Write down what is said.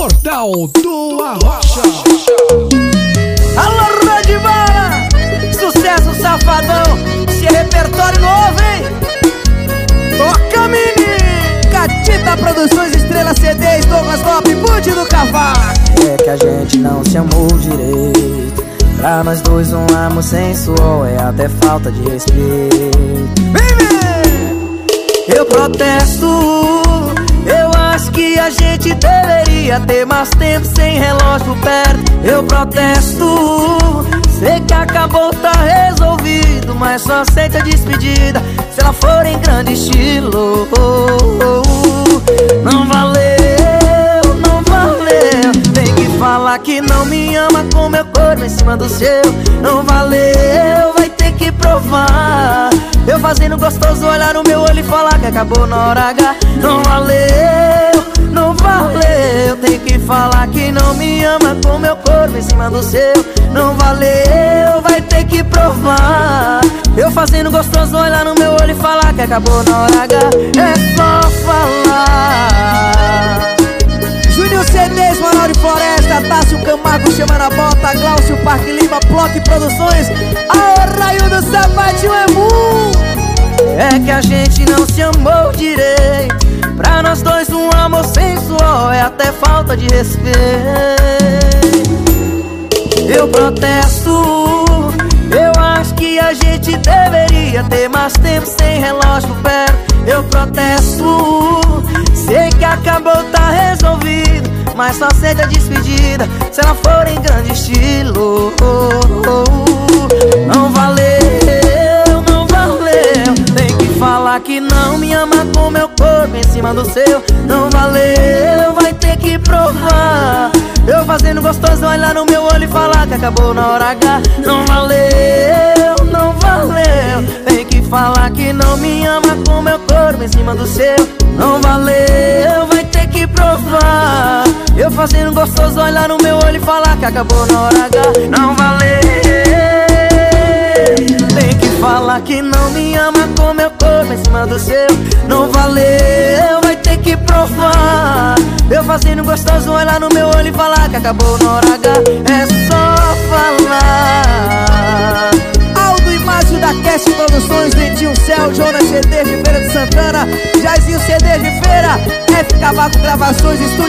Portal do Arrocha. Alô, Rodibala, sucesso safadão, esse é repertório novo, hein? Toca, menino! Catita Produções, Estrela CDs, Douglas Lopes, Bute do Cavaco. É que a gente não se amou direito. Pra nós dois um amor sensual é até falta de respeito. Vem, eu protesto, eu acho que a gente deveria ter mais tempo sem relógio perto. Eu protesto, sei que acabou, tá resolvido, mas só aceita a despedida se ela for em grande estilo. Não valeu, não valeu. Tem que falar que não me ama com meu corpo em cima do seu. Não valeu, vai ter que provar. Eu fazendo gostoso, olhar no meu olho e falar que acabou na hora H. Não valeu, não valeu. Tem que falar que não me ama com meu corpo em cima do seu. Não valeu, vai ter que provar. Eu fazendo gostoso, olhar no meu olho e falar que acabou na hora H. É só falar. Júnior CDs, Manoel de Floresta, Tássio Camargo, Chama na Bota, Glaucio Parque Lima, Block Produções, a Raio do Sapatinho é mu. É que a gente não se amou direito. Pra nós dois um amor sensual é até falta de respeito. Eu protesto, eu acho que a gente deveria ter mais tempo sem relógio perto. Eu protesto, sei que acabou, tá resolvido, mas só aceita a despedida se ela for em grande estilo. Não valeu, não valeu. Tem que falar que não me ama com meu corpo em cima do seu. Não valeu, vai ter que provar. Eu fazendo gostoso, olhar no meu olho e falar que acabou na hora H. Não valeu, não valeu. Tem que falar que não me ama com meu corpo em cima do seu. Não valeu, vai ter que provar. Eu fazendo gostoso, olhar no meu olho e falar que acabou na hora H. Não valeu. Tem que falar que não me ama com meu corpo em cima do seu. Não valeu, vai ter que provar. Eu fazendo gostoso, olhar no meu olho e falar que acabou na hora H. É só falar. Aldo e Márcio da Cast Produções, Dentinho Céu, Jonas CD de Feira de Santana, Jairzinho CD de Feira, F Cavaco Gravações, Estúdio